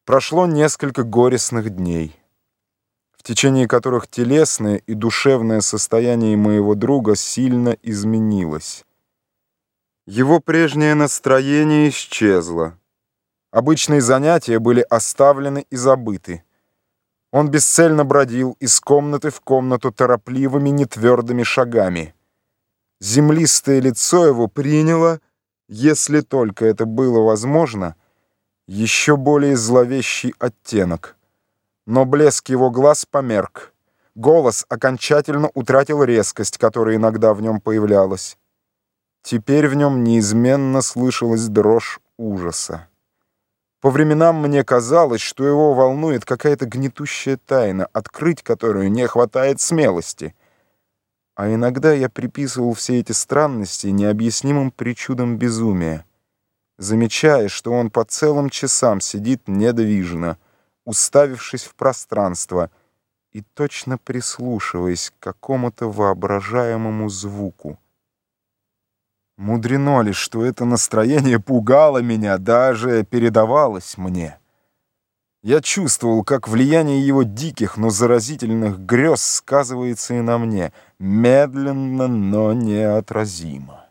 Прошло несколько горестных дней, в течение которых телесное и душевное состояние моего друга сильно изменилось. Его прежнее настроение исчезло. Обычные занятия были оставлены и забыты. Он бесцельно бродил из комнаты в комнату торопливыми, нетвердыми шагами. Землистое лицо его приняло, если только это было возможно, еще более зловещий оттенок. Но блеск его глаз померк. Голос окончательно утратил резкость, которая иногда в нем появлялась. Теперь в нем неизменно слышалась дрожь ужаса. По временам мне казалось, что его волнует какая-то гнетущая тайна, открыть которую не хватает смелости. А иногда я приписывал все эти странности необъяснимым причудам безумия, замечая, что он по целым часам сидит недвижно, уставившись в пространство и точно прислушиваясь к какому-то воображаемому звуку. Мудрено ли, что это настроение пугало меня, даже передавалось мне. Я чувствовал, как влияние его диких, но заразительных грез сказывается и на мне, медленно, но неотразимо.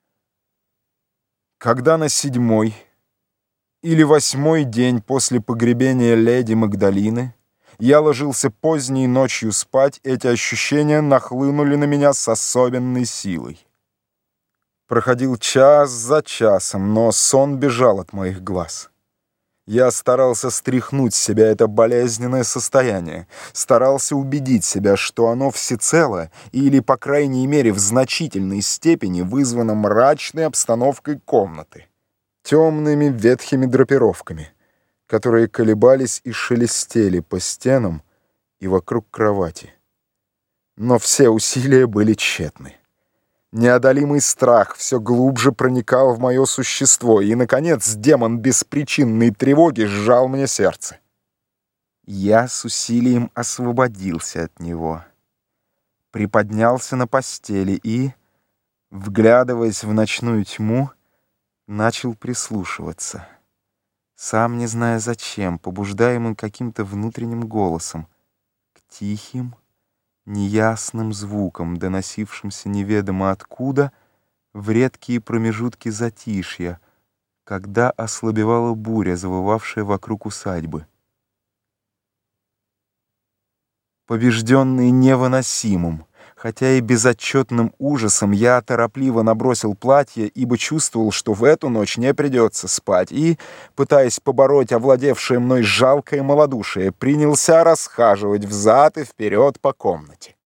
Когда на 7-й или 8-й день после погребения леди Магдалины я ложился поздней ночью спать, эти ощущения нахлынули на меня с особенной силой. Проходил час за часом, но сон бежал от моих глаз. Я старался стряхнуть с себя это болезненное состояние, старался убедить себя, что оно всецело или, по крайней мере, в значительной степени вызвано мрачной обстановкой комнаты, темными ветхими драпировками, которые колебались и шелестели по стенам и вокруг кровати. Но все усилия были тщетны. Неодолимый страх все глубже проникал в мое существо, и, наконец, демон беспричинной тревоги сжал мне сердце. Я с усилием освободился от него, приподнялся на постели и, вглядываясь в ночную тьму, начал прислушиваться, сам не зная зачем, побуждаемый каким-то внутренним голосом, к тихим, неясным звуком, доносившимся неведомо откуда, в редкие промежутки затишья, когда ослабевала буря, завывавшая вокруг усадьбы. Побежденный невыносимым, хотя и безотчетным ужасом, я торопливо набросил платье, ибо чувствовал, что в эту ночь не придется спать, и, пытаясь побороть овладевшее мной жалкое малодушие, принялся расхаживать взад и вперед по комнате.